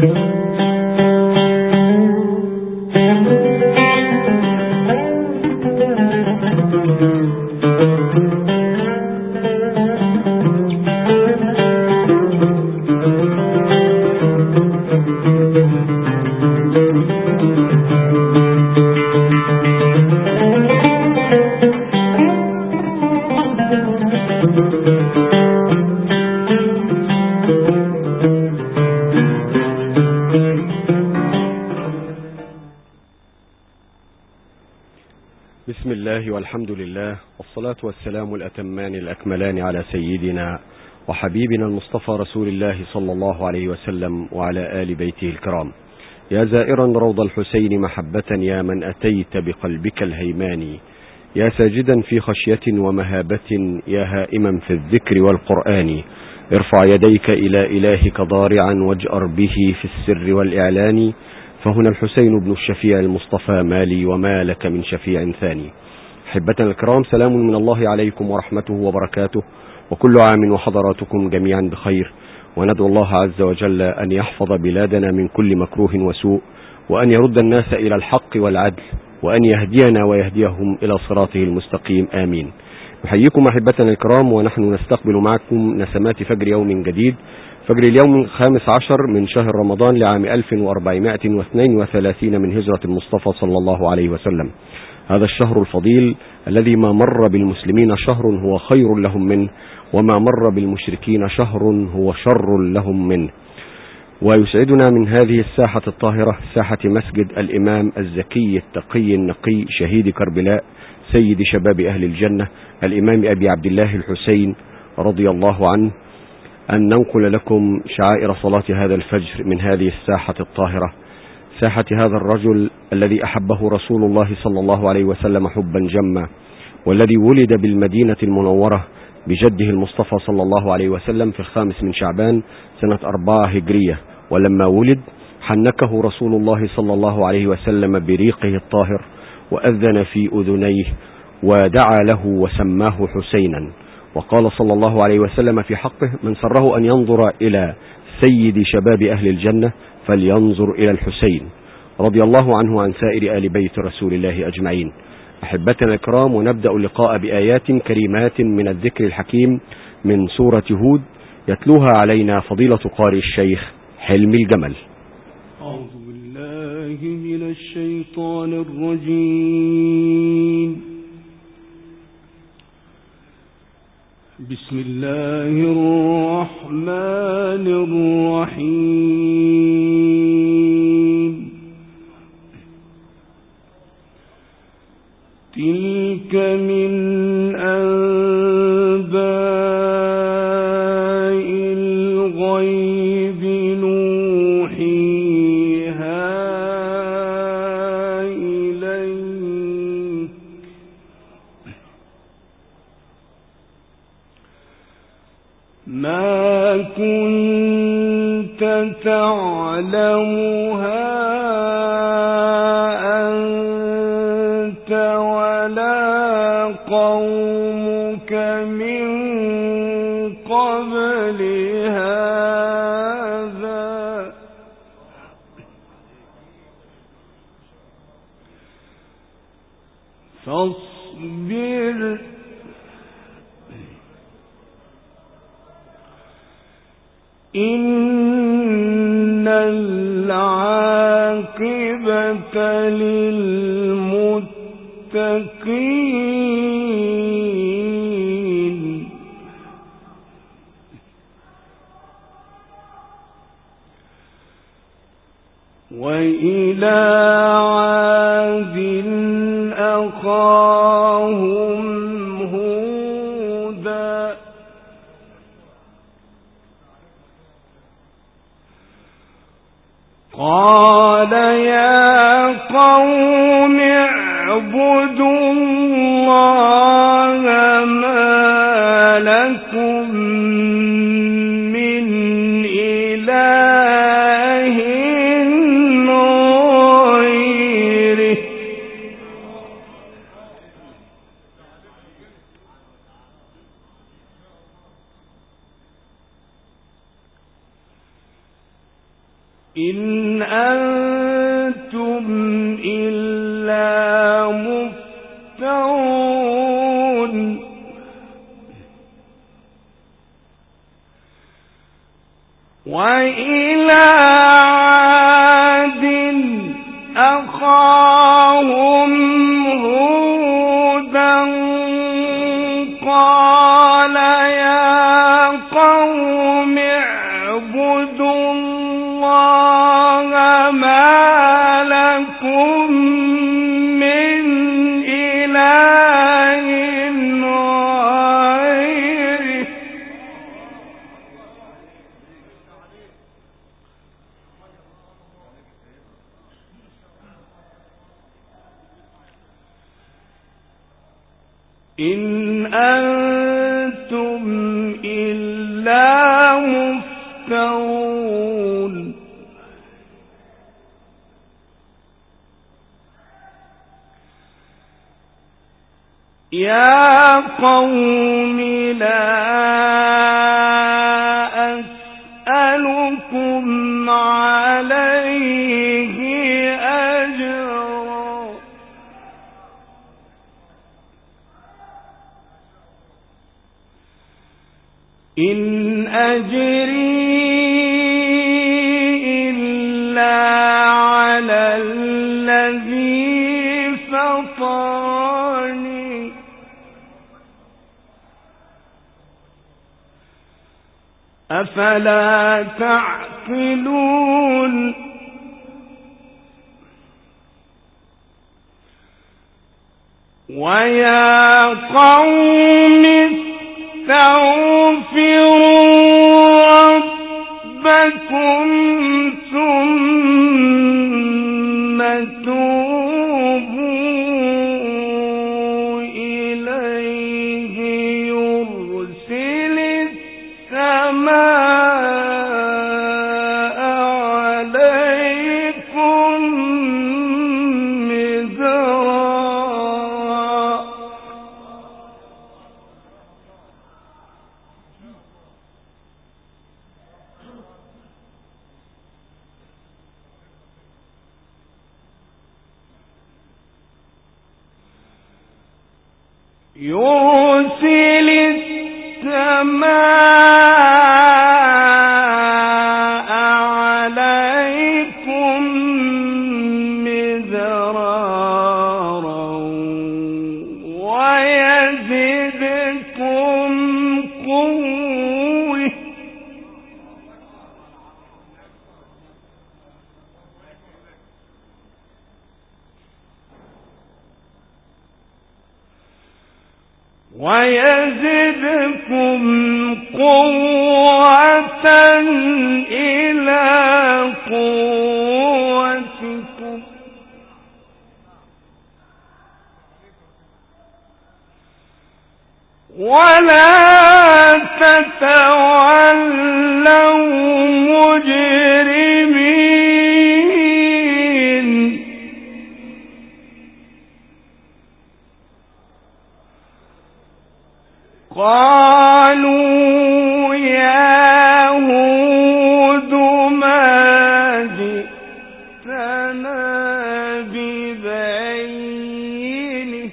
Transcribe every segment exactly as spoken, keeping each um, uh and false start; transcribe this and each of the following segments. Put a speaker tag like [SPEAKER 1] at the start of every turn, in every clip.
[SPEAKER 1] بسم الله والحمد لله والصلاة والسلام الأتمان الأكملان على سيدنا وحبيبنا المصطفى رسول الله صلى الله عليه وسلم وعلى آل بيته الكرام. يا زائرا روض الحسين محبة، يا من أتيت بقلبك الهيمان، يا ساجدا في خشية ومهابة، يا هائما في الذكر والقرآن، ارفع يديك إلى إلهك ضارعا واجأر به في السر والإعلان، فهنا الحسين بن الشفيع المصطفى مالي وما لك من شفيع ثاني. أحبتنا الكرام، سلام من الله عليكم ورحمته وبركاته، وكل عام وحضراتكم جميعا بخير، وندعو الله عز وجل أن يحفظ بلادنا من كل مكروه وسوء، وأن يرد الناس إلى الحق والعدل، وأن يهدينا ويهديهم إلى صراطه المستقيم، آمين. نحييكم أحبتنا الكرام، ونحن نستقبل معكم نسمات فجر يوم جديد، فجر اليوم الخامس عشر من شهر رمضان لعام ألف وأربعمائة واثنين وثلاثين من هجرة المصطفى صلى الله عليه وسلم. هذا الشهر الفضيل الذي ما مر بالمسلمين شهر هو خير لهم منه، وما مر بالمشركين شهر هو شر لهم منه. ويسعدنا من هذه الساحة الطاهرة، ساحة مسجد الإمام الزكي التقي النقي شهيد كربلاء سيد شباب أهل الجنة الإمام أبي عبد الله الحسين رضي الله عنه، أن ننقل لكم شعائر صلاة هذا الفجر من هذه الساحة الطاهرة، ساحة هذا الرجل الذي أحبه رسول الله صلى الله عليه وسلم حبا جما، والذي ولد بالمدينة المنورة بجده المصطفى صلى الله عليه وسلم في الخامس من شعبان سنة أربعة هجرية. ولما ولد حنكه رسول الله صلى الله عليه وسلم بريقه الطاهر، وأذن في أذنيه ودعا له وسماه حسينا، وقال صلى الله عليه وسلم في حقه: من سره أن ينظر إلى سيد شباب أهل الجنة فلينظر إلى الحسين، رضي الله عنه وعن سائر آل بيت رسول الله أجمعين. أحبتنا الكرام، ونبدأ اللقاء بآيات كريمات من الذكر الحكيم من سورة هود، يتلوها علينا فضيلة قارئ الشيخ حلمي الجمل.
[SPEAKER 2] أعوذ بالله من الشيطان الرجيم. بسم الله الرحمن الرحيم. تلك من أنباء الغيب نوحيها إليك ما كنت تعلمها أنت ولا قومك من قبل هذا فاصبر إن العاقبة للمتقين. وإلى عاد أخاهم هودا قال يا قوم اعبدوا الله ما لكم من إله غيره إن أنتم إلا مفترون وإلى عاد أخاهم هودا قال يا قوم اعبدوا الله ما لكم من إله غيره إن أنتم إلا مفترون يا قوم لا أسألكم عليه أجرا إن أجري إلا على الذي فطرني أفلا تعقلون ويا قوم استغفروا ربكم ثم توبوا إليه يرسل السماء عليكم مدرارا يرسل السماء عليكم مدرارا ويزدكم قوة ويزدكم قوة إلى قوتكم ولا تتولوا مجرمين قالوا يا هود ما جئتنا ببينه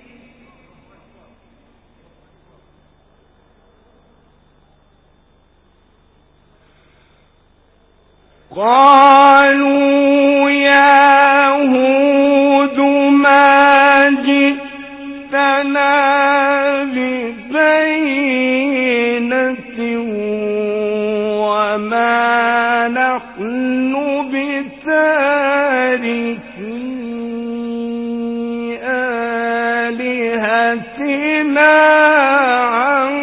[SPEAKER 2] قالوا يا هود ما جئتنا ببينة وما نحن بتاركي آلهتنا عن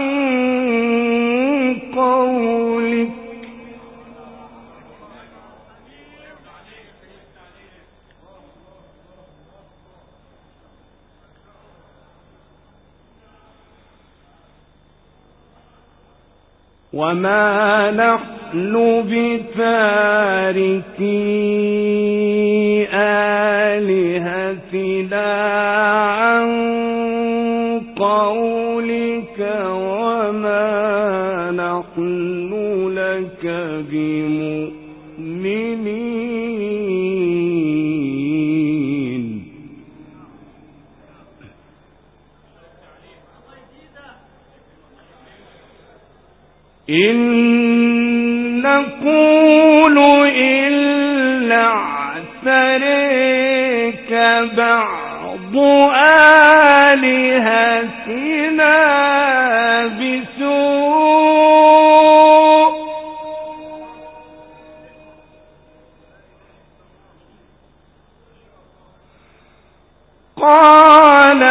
[SPEAKER 2] قولك وما نحن بتاركي آلهتنا عن قولك وما نحن لك بمؤمنين المحسنين. إن نقول إلا اعتريك بعض آلهتنا بسوء قال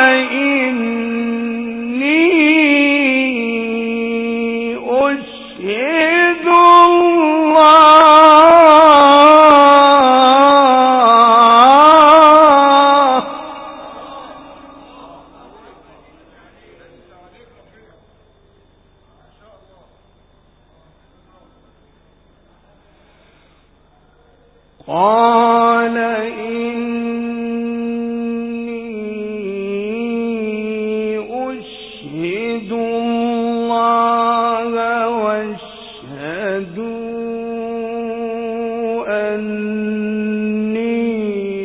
[SPEAKER 2] إني أشهد الله قال إني أشهد الله واشهدوا أني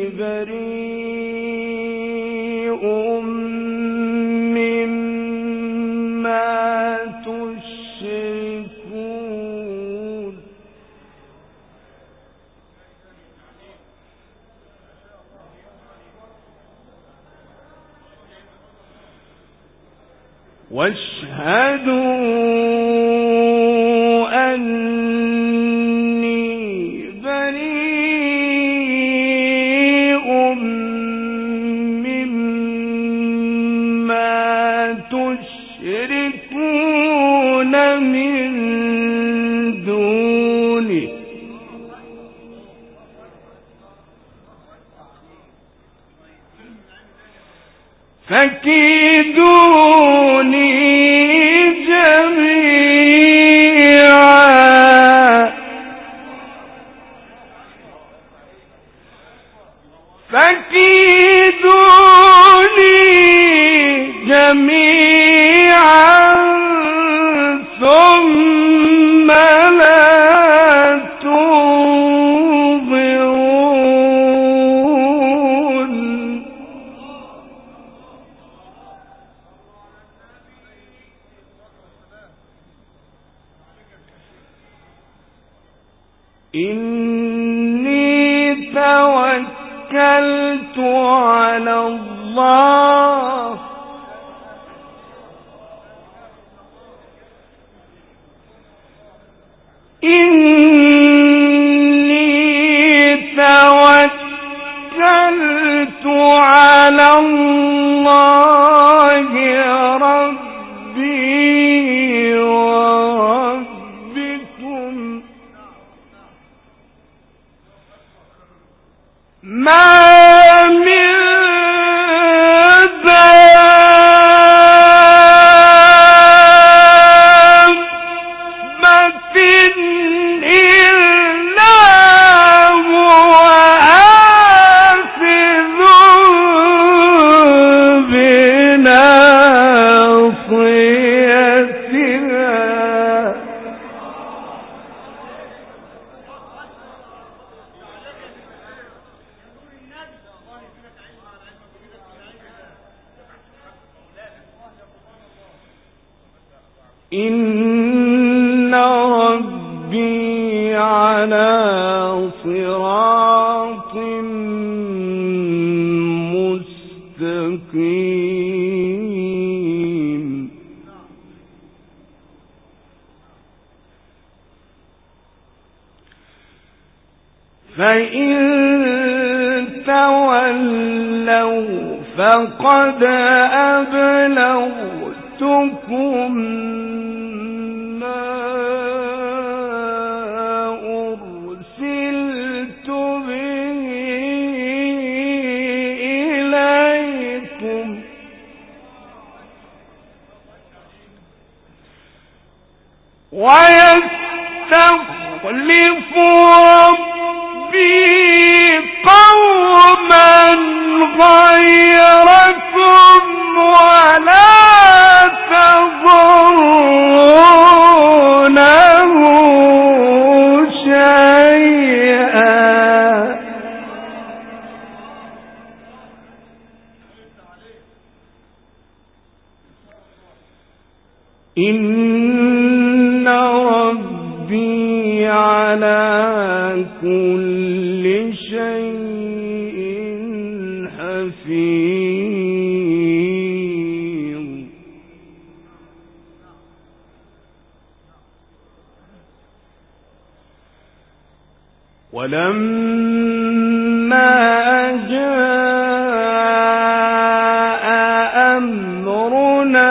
[SPEAKER 2] بريء مما تشركون. واشهدوا أني بريء مما تشركون من دونه فكيدوني جميعا فكيدوني جميعا ثم لا تنظرون. إني توكلت على الله إني توكلت على الله ربي وربكم ما من دابة إلا هو آخذ بناصيتها. إن ربي على صراط مستقيم. فإن تولوا فقد أبلغتكم ما أرسلت به إليكم ويستخلف ربي قوما غيركم ولا تضرونه شيئا إن ربي على كل شيء حفيظ. ولما جاء أمرنا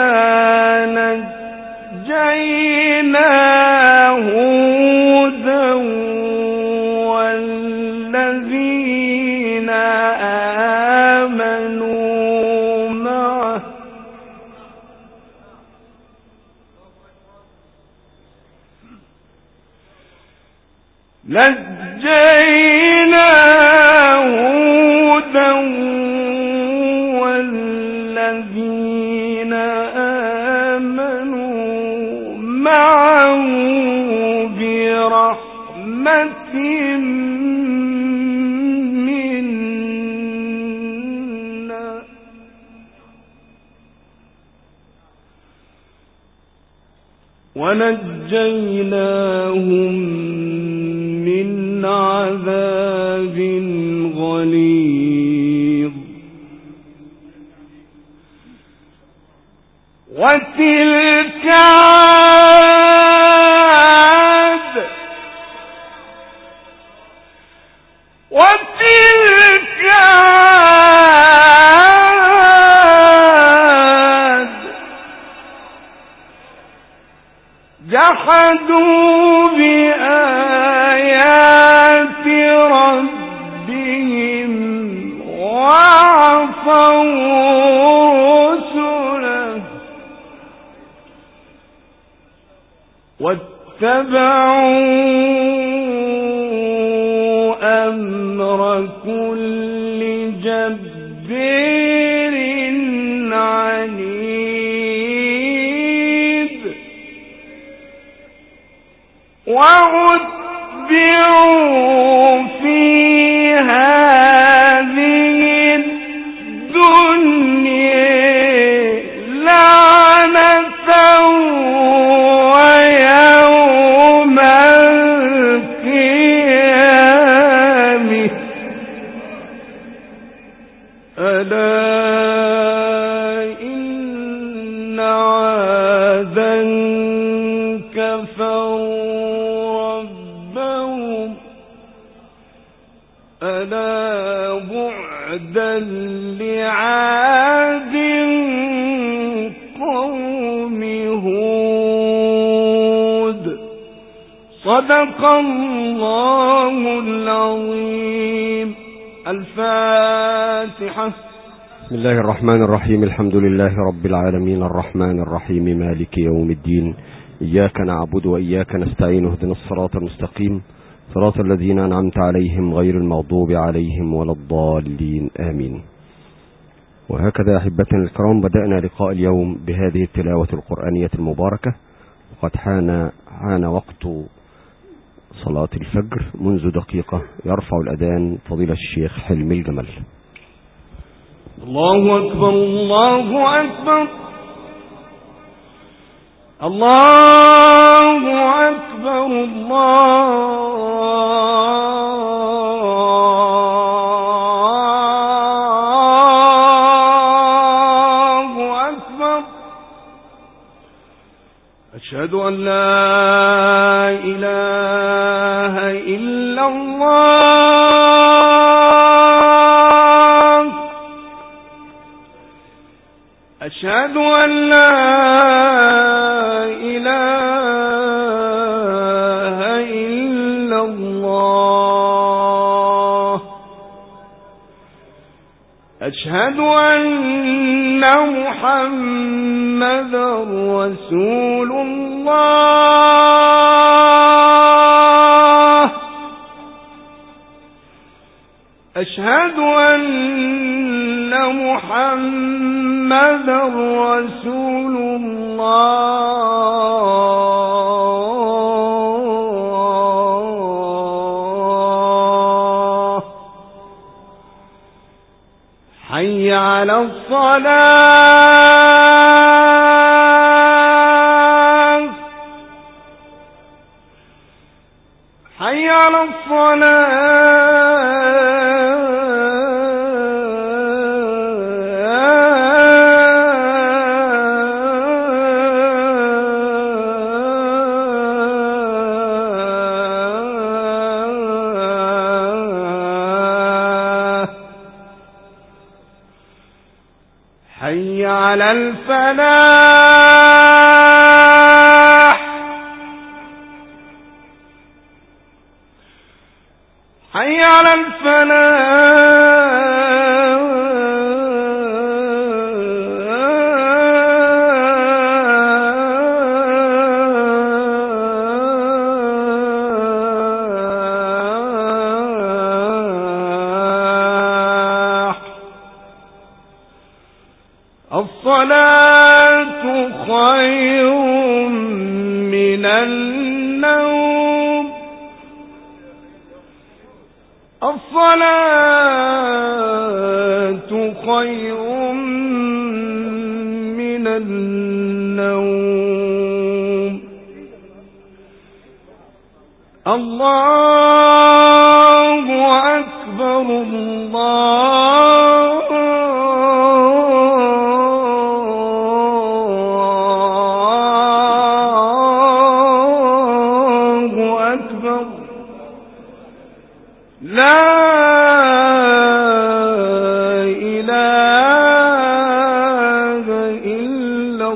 [SPEAKER 2] نجينا هودا والذين آمنوا معه نجينا هودا والذين آمنوا معه برحمة منا ونجيناهم من عذاب غليظ. وتلك عاد وتلك عاد جحدوا بآيات ربهم وعصوا رسله واتبعوا أمر كل جبار عنيد وأتبعوا في هذه الدنيا لعنة ويوم القيامة ألا إن عادا كفروا ربهم ألا بعدا لعاد قوم هود. صدق الله العظيم. الفاتحة.
[SPEAKER 1] بسم الله الرحمن الرحيم. الحمد لله رب العالمين الرحمن الرحيم مالك يوم الدين. إياك نعبد وإياك نستعين. اهدنا الصراط المستقيم صراط الذين أنعمت عليهم غير المغضوب عليهم ولا الضالين آمين. وهكذا أحبتنا الكرام بدأنا لقاء اليوم بهذه التلاوة القرآنية المباركة. وقد حان حان وقت صلاة الفجر منذ دقيقة. يرفع الأذان فضيلة الشيخ حلمي الجمل.
[SPEAKER 2] الله أكبر الله أكبر الله أكبر الله أكبر. أشهد أن لا إله إلا الله. أشهد أن لا إله إلا الله. أشهد أن محمدا رسول الله. أشهد أن محمدا رسول الله. حي على الصلاة. على الصلاة حي على الفلاح حي على الفلاح الصلاة خير من النوم الصلاة خير من النوم الله أكبر الله أكبر لا إله إلا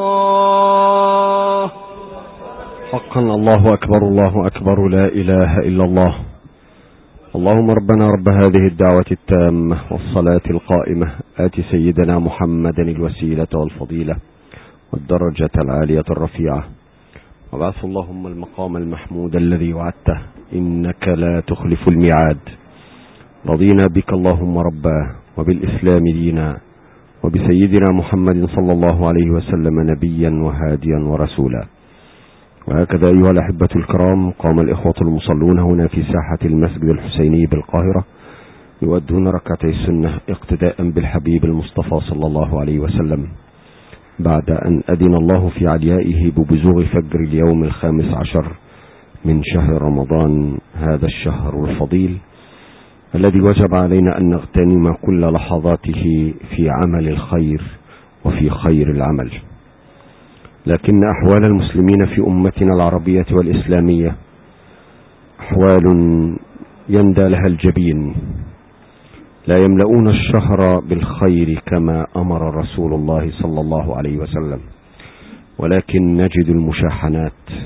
[SPEAKER 2] الله
[SPEAKER 1] حقا الله أكبر الله أكبر لا إله إلا الله. اللهم ربنا رب هذه الدعوة التامة والصلاة القائمة آت سيدنا محمدا الوسيلة والفضيلة والدرجة العالية الرفيعة وبعث اللهم المقام المحمود الذي وعدته إنك لا تخلف الميعاد. رضينا بك اللهم ربا وبالإسلام دينا وبسيدنا محمد صلى الله عليه وسلم نبيا وهاديا ورسولا. وهكذا أيها الأحبة الكرام قام الإخوة المصلون هنا في ساحة المسجد الحسيني بالقاهرة يؤدون ركعتي السنة اقتداء بالحبيب المصطفى صلى الله عليه وسلم بعد أن أذن الله في عليائه ببزوغ فجر اليوم الخامس عشر من شهر رمضان، هذا الشهر الفضيل الذي وجب علينا أن نغتنم كل لحظاته في عمل الخير وفي خير العمل. لكن أحوال المسلمين في أمتنا العربية والإسلامية أحوال يندى لها الجبين، لا يملؤون الشهر بالخير كما أمر رسول الله صلى الله عليه وسلم، ولكن نجد المشاحنات